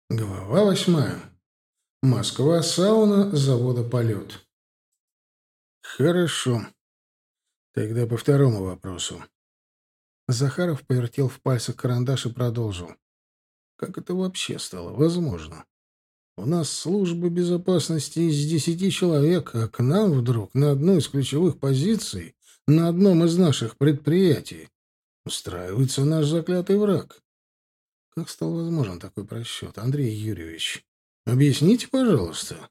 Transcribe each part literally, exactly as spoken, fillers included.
Глава восьмая. Москва. Сауна завода «Полет». Хорошо. Тогда по второму вопросу. Захаров повертел в пальцах карандаш и продолжил. Как это вообще стало возможно? У нас служба безопасности из десяти человек, а к нам вдруг на одну из ключевых позиций, на одном из наших предприятий, устраивается наш заклятый враг. Как стал возможен такой просчет, Андрей Юрьевич? Объясните, пожалуйста.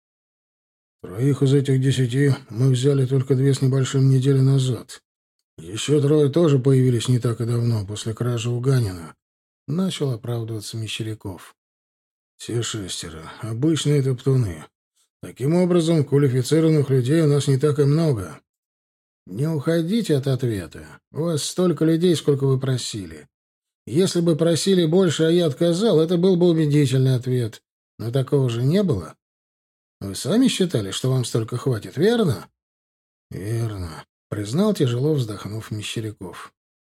Троих из этих десяти мы взяли только две с небольшим недели назад. Еще трое тоже появились не так и давно, после кражи у Ганина. Начал оправдываться Мещеряков. Все шестеро. Обычные топтуны. Таким образом, квалифицированных людей у нас не так и много. Не уходите от ответа. У вас столько людей, сколько вы просили. Если бы просили больше, а я отказал, это был бы убедительный ответ. Но такого же не было. Вы сами считали, что вам столько хватит, верно? Верно, признал, тяжело вздохнув, Мещеряков.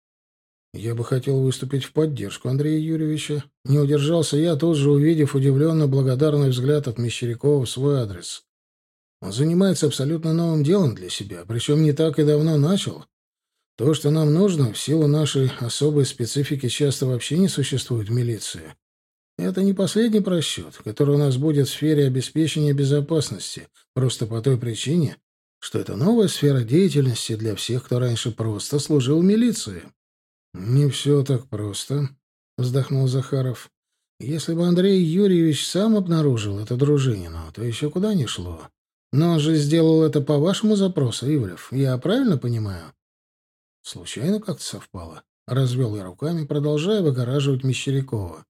Я бы хотел выступить в поддержку Андрея Юрьевича. Не удержался я, тут же увидев удивленно благодарный взгляд от Мещерякова в свой адрес. Он занимается абсолютно новым делом для себя, причем не так и давно начал. То, что нам нужно, в силу нашей особой специфики, часто вообще не существует в милиции. Это не последний просчет, который у нас будет в сфере обеспечения безопасности, просто по той причине, что это новая сфера деятельности для всех, кто раньше просто служил в милиции. «Не все так просто», — вздохнул Захаров. «Если бы Андрей Юрьевич сам обнаружил это Дружинину, то еще куда ни шло. Но он же сделал это по вашему запросу, Ивлев. Я правильно понимаю?» «Случайно как-то совпало», — развел я руками, продолжая выгораживать Мещерякова.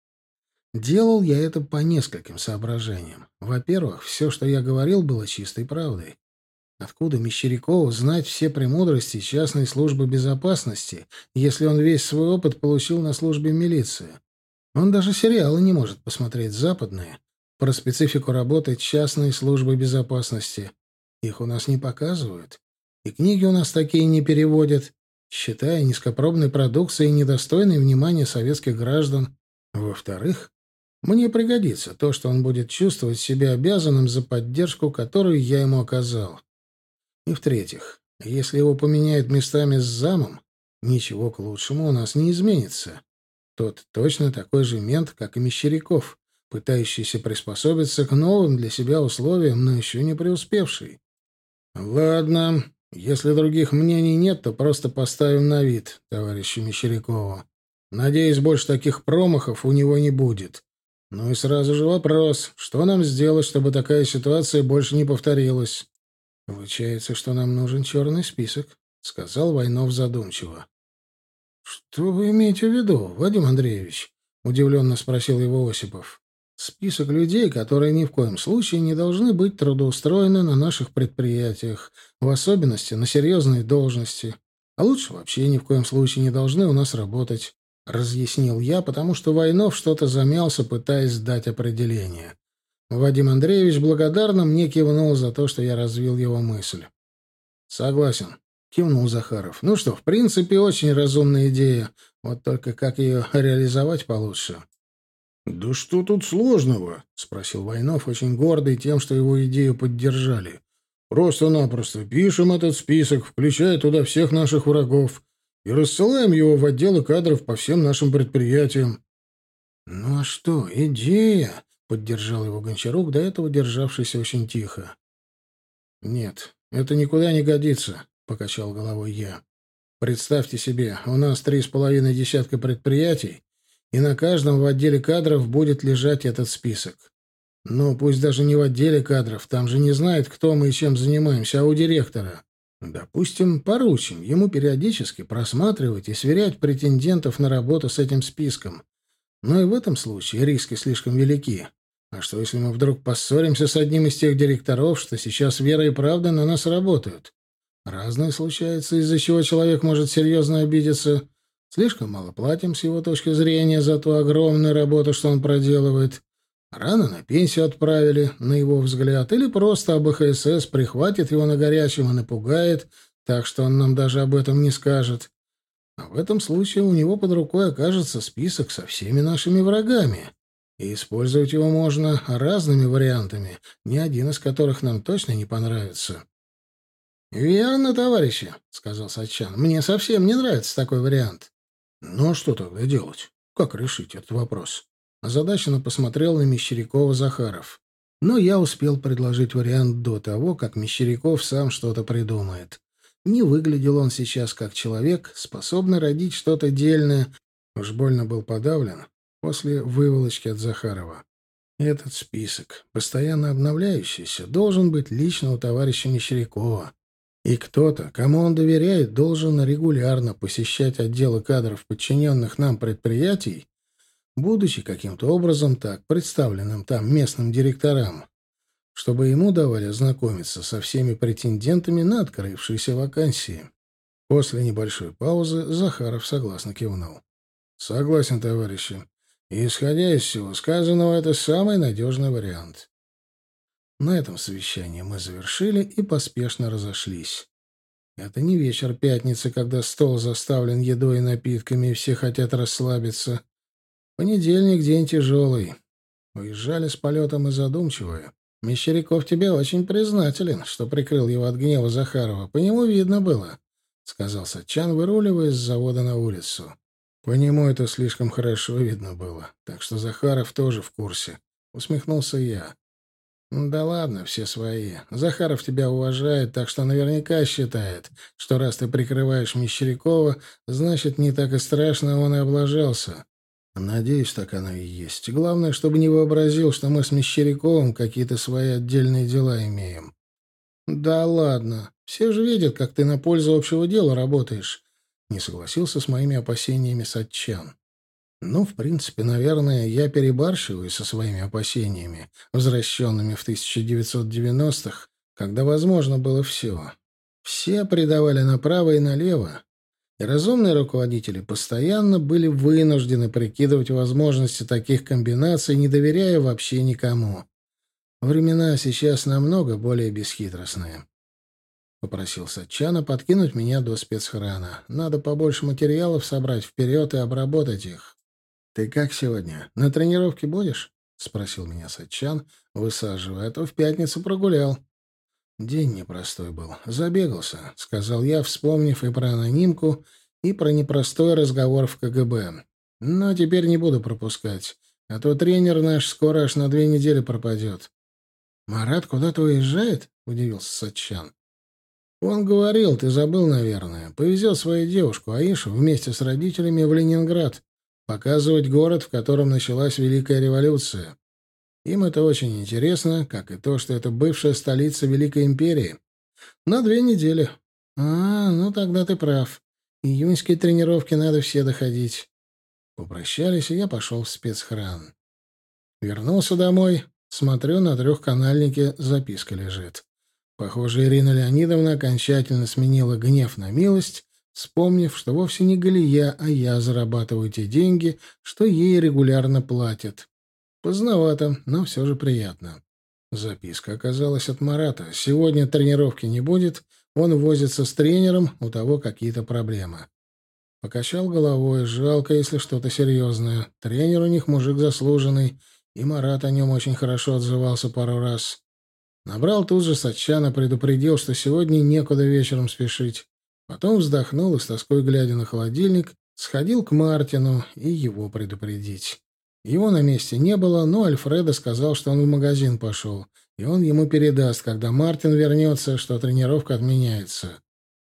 Делал я это по нескольким соображениям. Во-первых, все, что я говорил, было чистой правдой. Откуда Мещерякову знать все премудрости частной службы безопасности, если он весь свой опыт получил на службе милиции? Он даже сериалы не может посмотреть западные про специфику работы частной службы безопасности. Их у нас не показывают. И книги у нас такие не переводят, считая низкопробной продукцией недостойной внимания советских граждан. Во-вторых, мне пригодится то, что он будет чувствовать себя обязанным за поддержку, которую я ему оказал. И в-третьих, если его поменяют местами с замом, ничего к лучшему у нас не изменится. Тот точно такой же мент, как и Мещеряков, пытающийся приспособиться к новым для себя условиям, но еще не преуспевший. Ладно, если других мнений нет, то просто поставим на вид товарищу Мещерякову. Надеюсь, больше таких промахов у него не будет. Ну и сразу же вопрос, что нам сделать, чтобы такая ситуация больше не повторилась? Получается, что нам нужен черный список, — сказал Войнов задумчиво. — Что вы имеете в виду, Вадим Андреевич? — удивленно спросил его Осипов. — Список людей, которые ни в коем случае не должны быть трудоустроены на наших предприятиях, в особенности на серьезные должности, а лучше вообще ни в коем случае не должны у нас работать. — разъяснил я, потому что Войнов что-то замялся, пытаясь дать определение. Вадим Андреевич благодарно мне кивнул за то, что я развил его мысль. «Согласен», — кивнул Захаров. «Ну что, в принципе, очень разумная идея. Вот только как ее реализовать получше?» «Да что тут сложного?» — спросил Войнов, очень гордый тем, что его идею поддержали. «Просто-напросто пишем этот список, включая туда всех наших врагов, и рассылаем его в отделы кадров по всем нашим предприятиям». «Ну а что, идея?» — поддержал его Гончарук, до этого державшийся очень тихо. «Нет, это никуда не годится», — покачал головой я. «Представьте себе, у нас три с половиной десятка предприятий, и на каждом в отделе кадров будет лежать этот список. Ну, пусть даже не в отделе кадров, там же не знает, кто мы и чем занимаемся, а у директора. Допустим, поручим ему периодически просматривать и сверять претендентов на работу с этим списком. Но и в этом случае риски слишком велики. А что, если мы вдруг поссоримся с одним из тех директоров, что сейчас верой и правдой на нас работают? Разное случается, из-за чего человек может серьезно обидеться. Слишком мало платим с его точки зрения за ту огромную работу, что он проделывает. Рано на пенсию отправили, на его взгляд, или просто АБХСС прихватит его на горячем и напугает, так что он нам даже об этом не скажет. А в этом случае у него под рукой окажется список со всеми нашими врагами. И использовать его можно разными вариантами, ни один из которых нам точно не понравится. «Верно, товарищи», — сказал Сачан. «Мне совсем не нравится такой вариант». «Ну, а что тогда делать? Как решить этот вопрос?» Озадаченно посмотрел на Мещерякова Захаров. Но я успел предложить вариант до того, как Мещеряков сам что-то придумает. Не выглядел он сейчас как человек, способный родить что-то дельное. Уж больно был подавлен после выволочки от Захарова. Этот список, постоянно обновляющийся, должен быть лично у товарища Мещерякова. И кто-то, кому он доверяет, должен регулярно посещать отделы кадров подчиненных нам предприятий, будучи каким-то образом так представленным там местным директорам, чтобы ему давали ознакомиться со всеми претендентами на открывшиеся вакансии. После небольшой паузы Захаров согласно кивнул. «Согласен, товарищи. И, исходя из всего сказанного, это самый надежный вариант». На этом совещание мы завершили и поспешно разошлись. Это не вечер пятницы, когда стол заставлен едой и напитками, и все хотят расслабиться. Понедельник — день тяжелый. Уезжали с полетом и задумчивые. Мещеряков тебе очень признателен, что прикрыл его от гнева Захарова. По нему видно было, — сказал Сатчан, выруливая с завода на улицу. По нему это слишком хорошо видно было, так что Захаров тоже в курсе. Усмехнулся я. «Да ладно, все свои. Захаров тебя уважает, так что наверняка считает, что раз ты прикрываешь Мещерякова, значит, не так и страшно он и облажался. Надеюсь, так оно и есть. Главное, чтобы не вообразил, что мы с Мещеряковым какие-то свои отдельные дела имеем». «Да ладно. Все же видят, как ты на пользу общего дела работаешь», — не согласился с моими опасениями Сатчан. Ну, в принципе, наверное, я перебарщиваю со своими опасениями, возвращенными в тысяча девятьсот девяностых, когда возможно было все. Все предавали направо и налево, и разумные руководители постоянно были вынуждены прикидывать возможности таких комбинаций, не доверяя вообще никому. Времена сейчас намного более бесхитростные. Попросил Сатчана подкинуть меня до спецхрана. Надо побольше материалов собрать вперед и обработать их. «Ты как сегодня? На тренировке будешь?» — спросил меня Сатчан, высаживая, а то в пятницу прогулял. «День непростой был. Забегался», — сказал я, вспомнив и про анонимку, и про непростой разговор в ка гэ бэ. «Но теперь не буду пропускать, а то тренер наш скоро аж на две недели пропадет». «Марат куда-то уезжает?» — удивился Сатчан. «Он говорил, ты забыл, наверное. Повезет свою девушку Аишу вместе с родителями в Ленинград. Показывать город, в котором началась Великая революция. Им это очень интересно, как и то, что это бывшая столица Великой империи. На две недели. А, ну тогда ты прав. Июньские тренировки надо все доходить». Попрощались, и я пошел в спецхран. Вернулся домой. Смотрю, на трехканальнике записка лежит. Похоже, Ирина Леонидовна окончательно сменила гнев на милость, вспомнив, что вовсе не Галия, а я зарабатываю те деньги, что ей регулярно платят. Поздновато, но все же приятно. Записка оказалась от Марата. Сегодня тренировки не будет, он возится с тренером, у того какие-то проблемы. Покачал головой, жалко, если что-то серьезное. Тренер у них мужик заслуженный, и Марат о нем очень хорошо отзывался пару раз. Набрал тут же Сатчана, предупредил, что сегодня некуда вечером спешить. Потом вздохнул и, с тоской глядя на холодильник, сходил к Мартину и его предупредить. Его на месте не было, но Альфредо сказал, что он в магазин пошел, и он ему передаст, когда Мартин вернется, что тренировка отменяется.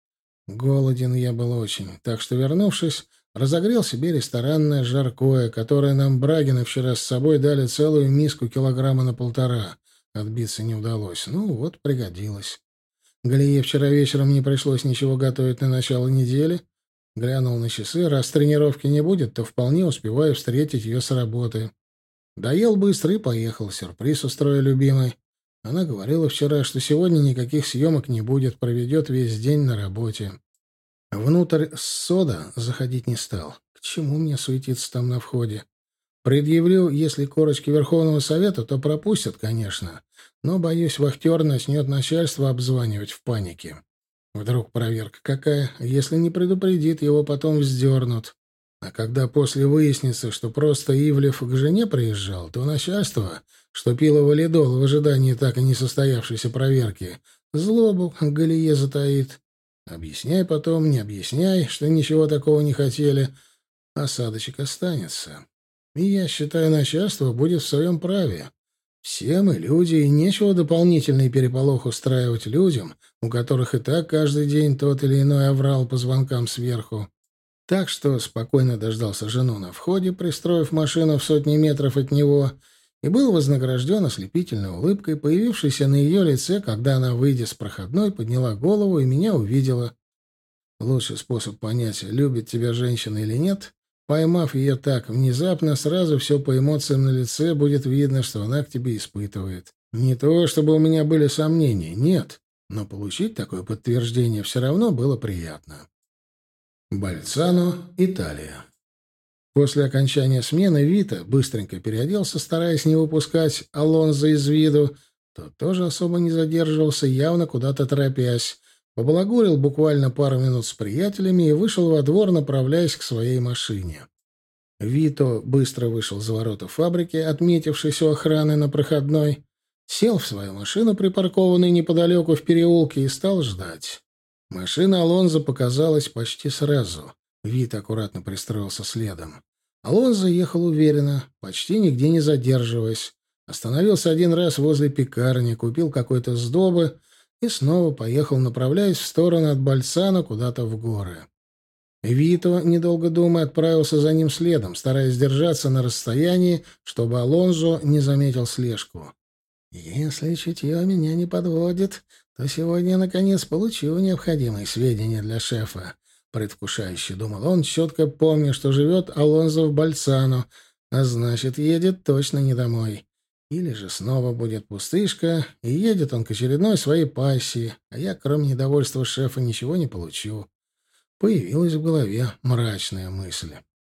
Голоден я был очень, так что, вернувшись, разогрел себе ресторанное жаркое, которое нам Брагины вчера с собой дали целую миску килограмма на полтора. Отбиться не удалось. Ну вот, пригодилось. Галие вчера вечером не пришлось ничего готовить на начало недели. Глянул на часы. Раз тренировки не будет, то вполне успеваю встретить ее с работы. Доел быстро и поехал. Сюрприз устрою любимой. Она говорила вчера, что сегодня никаких съемок не будет, проведет весь день на работе. Внутрь сода заходить не стал. К чему мне суетиться там на входе? Предъявлю, если корочки Верховного Совета, то пропустят, конечно. Но, боюсь, вахтер начнет начальство обзванивать в панике. Вдруг проверка какая? Если не предупредит, его потом вздернут. А когда после выяснится, что просто Ивлев к жене приезжал, то начальство, что пило валидол в ожидании так и не состоявшейся проверки, злобу к Галие затаит. Объясняй потом, не объясняй, что ничего такого не хотели, осадочек останется. И я считаю, начальство будет в своем праве. Все мы люди, и нечего дополнительный переполох устраивать людям, у которых и так каждый день тот или иной оврал по звонкам сверху. Так что спокойно дождался жену на входе, пристроив машину в сотни метров от него, и был вознагражден ослепительной улыбкой, появившейся на ее лице, когда она, выйдя с проходной, подняла голову и меня увидела. Лучший способ понять, любит тебя женщина или нет, поймав ее так внезапно, сразу все по эмоциям на лице будет видно, что она к тебе испытывает. Не то, чтобы у меня были сомнения, нет, но получить такое подтверждение все равно было приятно. Больцано, Италия. После окончания смены Вита быстренько переоделся, стараясь не выпускать Алонзо из виду. Тот тоже особо не задерживался, явно куда-то торопясь. Побалагурил буквально пару минут с приятелями и вышел во двор, направляясь к своей машине. Вито быстро вышел за ворота фабрики, отметившись у охраны на проходной, сел в свою машину, припаркованную неподалеку в переулке, и стал ждать. Машина Алонзо показалась почти сразу. Вит аккуратно пристроился следом. Алонзо ехал уверенно, почти нигде не задерживаясь. Остановился один раз возле пекарни, купил какой-то сдобы и снова поехал, направляясь в сторону от Больцано куда-то в горы. Вито, недолго думая, отправился за ним следом, стараясь держаться на расстоянии, чтобы Алонзо не заметил слежку. «Если чутье меня не подводит, то сегодня я, наконец, получу необходимые сведения для шефа», — предвкушающе думал он, четко помня, что живет Алонзо в Больцано, а значит, едет точно не домой. Или же снова будет пустышка, и едет он к очередной своей пассии, а я, кроме недовольства шефа, ничего не получу. Появилась в голове мрачная мысль.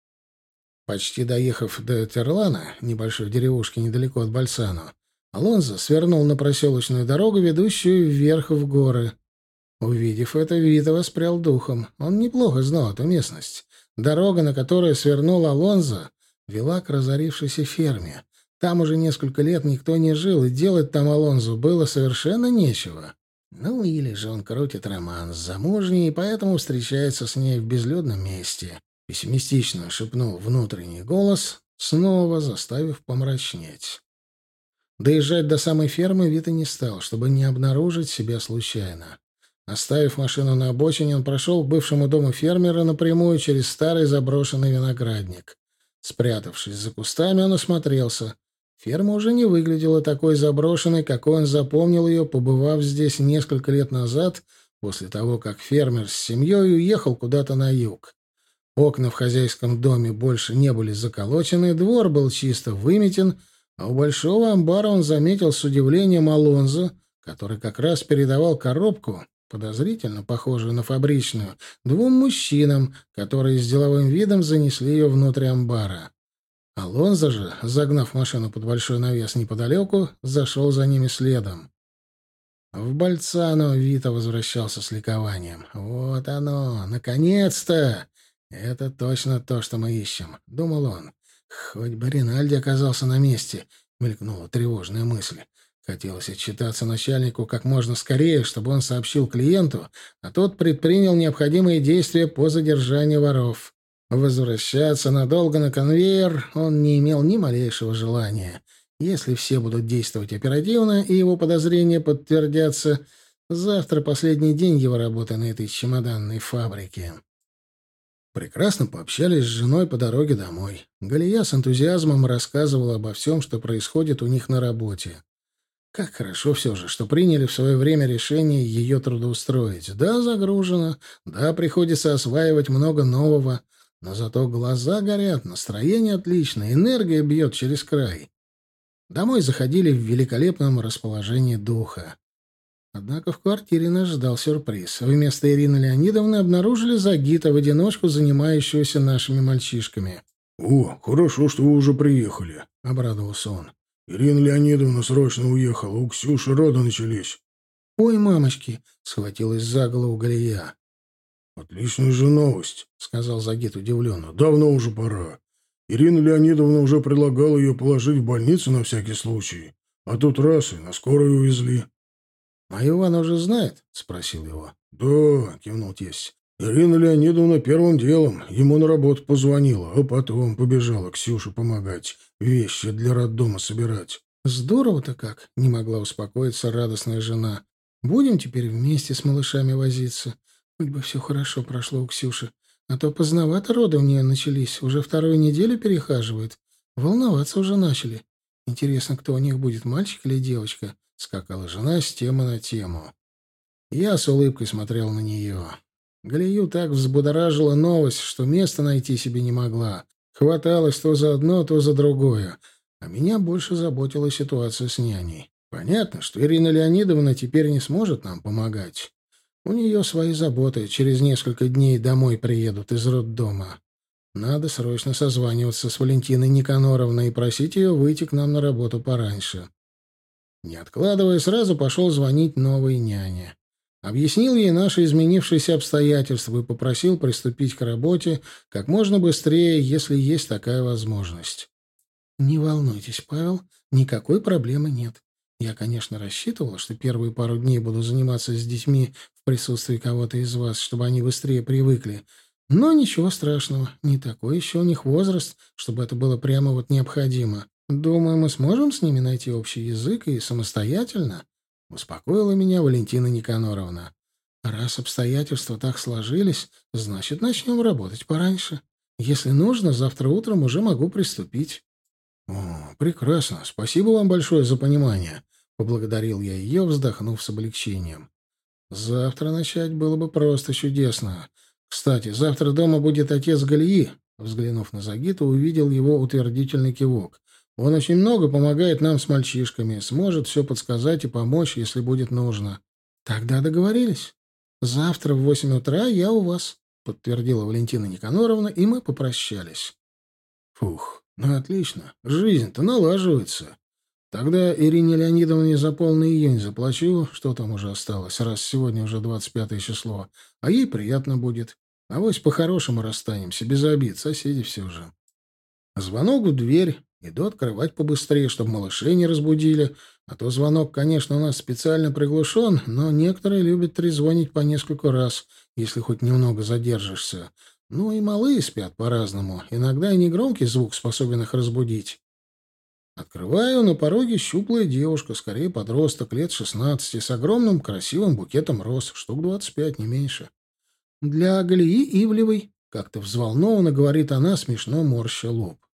Почти доехав до Терлана, небольшой деревушки недалеко от Больцано, Алонзо свернул на проселочную дорогу, ведущую вверх в горы. Увидев это, Вито воспрял духом. Он неплохо знал эту местность. Дорога, на которую свернул Алонзо, вела к разорившейся ферме. Там уже несколько лет никто не жил, и делать там Алонзо было совершенно нечего. Ну, или же он крутит роман с замужней, и поэтому встречается с ней в безлюдном месте. Пессимистично шепнул внутренний голос, снова заставив помрачнеть. Доезжать до самой фермы Вита не стал, чтобы не обнаружить себя случайно. Оставив машину на обочине, он прошел к бывшему дому фермера напрямую через старый заброшенный виноградник. Спрятавшись за кустами, он осмотрелся. Ферма уже не выглядела такой заброшенной, какой он запомнил ее, побывав здесь несколько лет назад, после того, как фермер с семьей уехал куда-то на юг. Окна в хозяйском доме больше не были заколочены, двор был чисто выметен, а у большого амбара он заметил с удивлением Алонзо, который как раз передавал коробку, подозрительно похожую на фабричную, двум мужчинам, которые с деловым видом занесли ее внутрь амбара. Алонзо же, загнав машину под большой навес неподалеку, зашел за ними следом. В Больцано Вито возвращался с ликованием. «Вот оно! Наконец-то! Это точно то, что мы ищем», — думал он. «Хоть бы Ринальди оказался на месте», — мелькнула тревожная мысль. Хотелось отчитаться начальнику как можно скорее, чтобы он сообщил клиенту, а тот предпринял необходимые действия по задержанию воров. Возвращаться надолго на конвейер он не имел ни малейшего желания. Если все будут действовать оперативно и его подозрения подтвердятся, завтра последний день его работы на этой чемоданной фабрике. Прекрасно пообщались с женой по дороге домой. Галия с энтузиазмом рассказывала обо всем, что происходит у них на работе. Как хорошо все же, что приняли в свое время решение ее трудоустроить. Да, загружено, да, приходится осваивать много нового, но зато глаза горят, настроение отличное, энергия бьет через край. Домой заходили в великолепном расположении духа. Однако в квартире нас ждал сюрприз. Вместо Ирины Леонидовны обнаружили Загита в одиночку, занимающегося нашими мальчишками. «О, хорошо, что вы уже приехали», — обрадовался он. «Ирина Леонидовна срочно уехала, у Ксюши роды начались». «Ой, мамочки!» — схватилась за голову Галия. «Отличная же новость», — сказал Загит удивленно. «Давно уже пора. Ирина Леонидовна уже предлагала ее положить в больницу на всякий случай. А тут раз и на скорой увезли». «А Иван уже знает?» — спросил его. «Да», — кивнул тесть. «Ирина Леонидовна первым делом ему на работу позвонила, а потом побежала Ксюше помогать, вещи для роддома собирать». «Здорово-то как!» — не могла успокоиться радостная жена. «Будем теперь вместе с малышами возиться. Хоть бы все хорошо прошло у Ксюши. А то поздновато роды у нее начались. Уже вторую неделю перехаживает. Волноваться уже начали. Интересно, кто у них будет, мальчик или девочка?» — скакала жена с темы на тему. Я с улыбкой смотрел на нее. Галию так взбудоражила новость, что места найти себе не могла. Хваталась то за одно, то за другое. А меня больше заботила ситуация с няней. Понятно, что Ирина Леонидовна теперь не сможет нам помогать. У нее свои заботы. Через несколько дней домой приедут из роддома. Надо срочно созваниваться с Валентиной Никаноровной и просить ее выйти к нам на работу пораньше. Не откладывая, сразу пошел звонить новой няне. Объяснил ей наши изменившиеся обстоятельства и попросил приступить к работе как можно быстрее, если есть такая возможность. «Не волнуйтесь, Павел, никакой проблемы нет. Я, конечно, рассчитывала, что первые пару дней буду заниматься с детьми в присутствии кого-то из вас, чтобы они быстрее привыкли. Но ничего страшного, не такой еще у них возраст, чтобы это было прямо вот необходимо. Думаю, мы сможем с ними найти общий язык и самостоятельно», — успокоила меня Валентина Никаноровна. «Раз обстоятельства так сложились, значит, начнем работать пораньше. Если нужно, завтра утром уже могу приступить». «О, прекрасно. Спасибо вам большое за понимание», — поблагодарил я ее, вздохнув с облегчением. «Завтра начать было бы просто чудесно. Кстати, завтра дома будет отец Галии». Взглянув на Загита, увидел его утвердительный кивок. «Он очень много помогает нам с мальчишками, сможет все подсказать и помочь, если будет нужно». «Тогда договорились. Завтра в восемь утра я у вас», — подтвердила Валентина Никаноровна, и мы попрощались. «Фух, ну отлично. Жизнь-то налаживается. Тогда Ирине Леонидовне за полный июнь заплачу, что там уже осталось, раз сегодня уже двадцать пятое число, а ей приятно будет. Авось по-хорошему расстанемся, без обид, соседи все же». Звонок в дверь. Иду открывать побыстрее, чтобы малышей не разбудили. А то звонок, конечно, у нас специально приглушен, но некоторые любят трезвонить по нескольку раз, если хоть немного задержишься. Ну и малые спят по-разному. Иногда и негромкий звук способен их разбудить. Открываю, на пороге щуплая девушка, скорее подросток, лет шестнадцати, с огромным красивым букетом роз, штук двадцать пять, не меньше. «Для Галии Ивлевой», — как-то взволнованно говорит она, смешно морща лоб.